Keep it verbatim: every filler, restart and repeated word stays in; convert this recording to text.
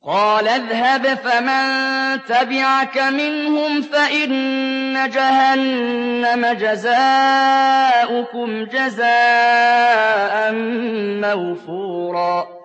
قَالَ اذْهَبْ فَمَن تَبِعَكَ مِنْهُمْ فَإِنَّ جَهَنَّمَ جَزَاؤُكُمْ جَزَاءً مَّوْفُورًا